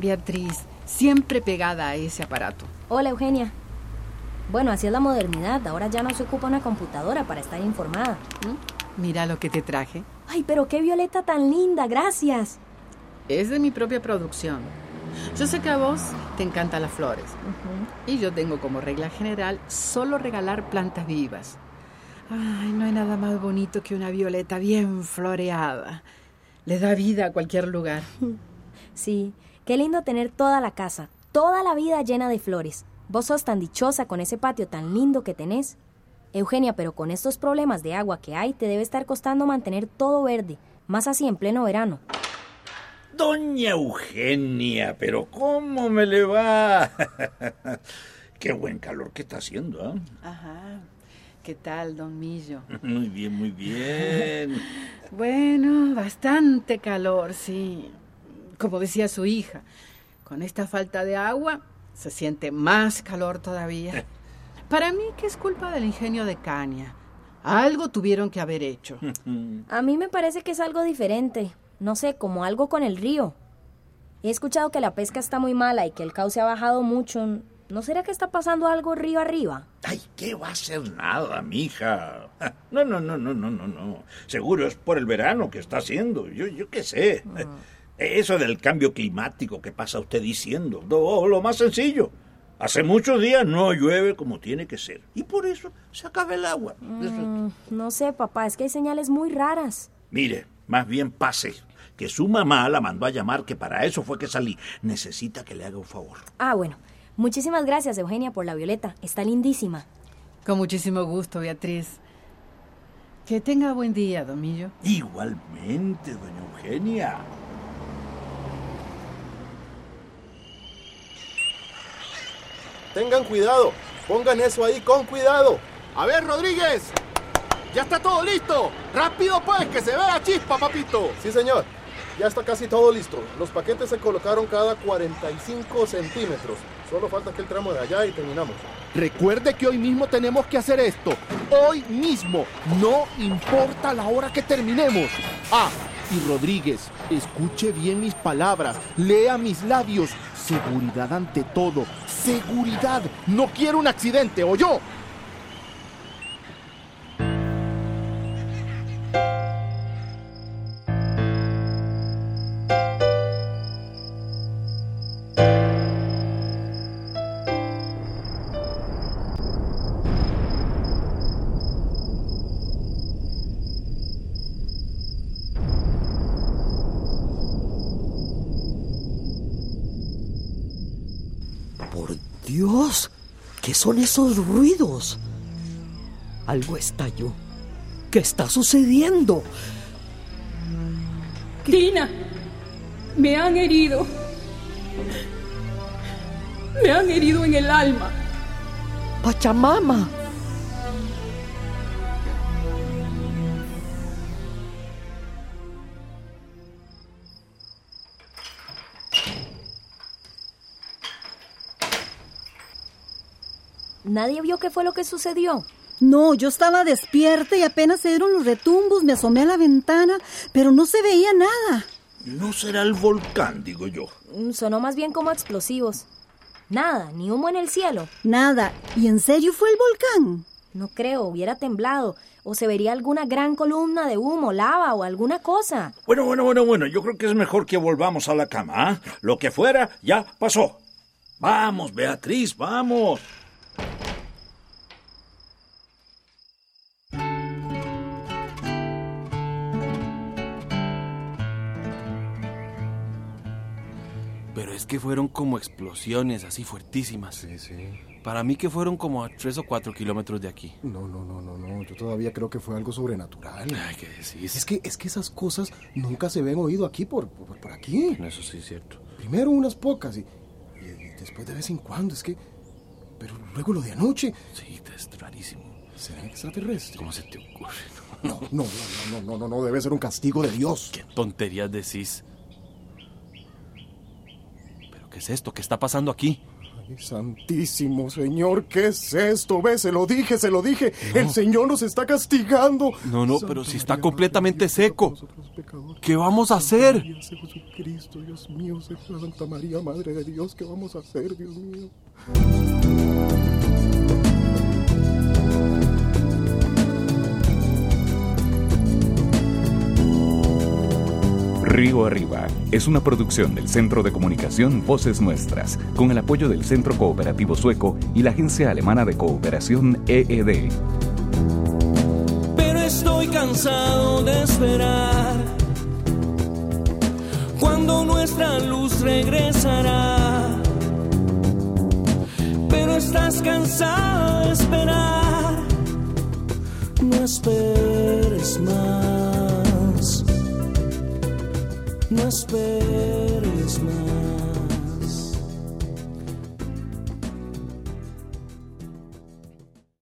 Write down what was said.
Beatriz, siempre pegada a ese aparato. Hola, Eugenia. Bueno, así es la modernidad. Ahora ya no se ocupa una computadora para estar informada. Mira lo que te traje. Ay, pero qué violeta tan linda, gracias. Es de mi propia producción. Yo sé que a vos te encantan las flores. Y yo tengo como regla general solo regalar plantas vivas. Ay, no hay nada más bonito que una violeta bien floreada. Le da vida a cualquier lugar. Sí, qué lindo tener toda la casa, toda la vida llena de flores. Vos sos tan dichosa con ese patio tan lindo que tenés. Eugenia, pero con estos problemas de agua que hay, te debe estar costando mantener todo verde, más así en pleno verano. Doña Eugenia, pero ¿cómo me le va? Qué buen calor que está haciendo, ¿eh? Ajá. ¿Qué tal, don Millo? Muy bien, muy bien. Bueno, bastante calor, sí. Como decía su hija, con esta falta de agua se siente más calor todavía. Para mí que es culpa del ingenio de caña. Algo tuvieron que haber hecho. A mí me parece que es algo diferente. No sé, como algo con el río. He escuchado que la pesca está muy mala y que el cauce ha bajado mucho. ¿No será que está pasando algo río arriba? Ay, ¿qué va a ser nada, mija? No. Seguro es por el verano que está haciendo. Yo qué sé. Eso del cambio climático que pasa usted diciendo. Lo más sencillo. Hace muchos días no llueve como tiene que ser. Y por eso se acaba el agua. No sé, papá, es que hay señales muy raras. Mire, más bien pase. Que su mamá la mandó a llamar, que para eso fue que salí. Necesita que le haga un favor. Ah, bueno. Muchísimas gracias, Eugenia, por la violeta. Está lindísima. Con muchísimo gusto, Beatriz. Que tenga buen día, don Millo. Igualmente, doña Eugenia. Tengan cuidado, pongan eso ahí con cuidado. A ver, Rodríguez, ya está todo listo. Rápido pues, que se vea la chispa, papito. Sí, señor, ya está casi todo listo. Los paquetes se colocaron cada 45 centímetros. Solo falta aquel tramo de allá y terminamos. Recuerde que hoy mismo tenemos que hacer esto. Hoy mismo, no importa la hora que terminemos. Ah, y Rodríguez, escuche bien mis palabras, lea mis labios. Seguridad ante todo. Seguridad. No quiero un accidente, ¿oyó? ¡Por Dios! ¿Qué son esos ruidos? Algo estalló. ¿Qué está sucediendo? Tina, me han herido. Me han herido en el alma. ¡Pachamama! ¿Nadie vio qué fue lo que sucedió? No, yo estaba despierta y apenas se dieron los retumbos, me asomé a la ventana, pero no se veía nada. No será el volcán, digo yo. Sonó más bien como explosivos. Nada, ni humo en el cielo. Nada. ¿Y en serio fue el volcán? No creo, hubiera temblado. O se vería alguna gran columna de humo, lava o alguna cosa. Bueno. Yo creo que es mejor que volvamos a la cama, ¿eh? Lo que fuera ya pasó. Vamos, Beatriz, vamos. Pero es que fueron como explosiones así fuertísimas. Sí. Para mí que fueron como a 3 o 4 kilómetros de aquí. No. Yo todavía creo que fue algo sobrenatural. Ay, ¿qué decís? Es que esas cosas nunca se ven oído aquí por aquí. Eso sí es cierto. Primero unas pocas y después de vez en cuando. Pero luego lo de anoche. Sí, es rarísimo. ¿Será extraterrestre? ¿Cómo se te ocurre? No, debe ser un castigo de Dios. ¿Qué tonterías decís? ¿Pero qué es esto? ¿Qué está pasando aquí? Santísimo Señor, ¿qué es esto? Ve, se lo dije. No. El Señor nos está castigando. No, pero si está completamente seco. ¿Qué vamos a hacer? Jesucristo, Dios mío, Santa María, Madre de Dios, ¿qué vamos a hacer, Dios mío? Río Arriba es una producción del Centro de Comunicación Voces Nuestras, con el apoyo del Centro Cooperativo Sueco y la Agencia Alemana de Cooperación EED. Pero estoy cansado de esperar cuando nuestra luz regresará. Pero estás cansado de esperar, no esperes más. No esperes.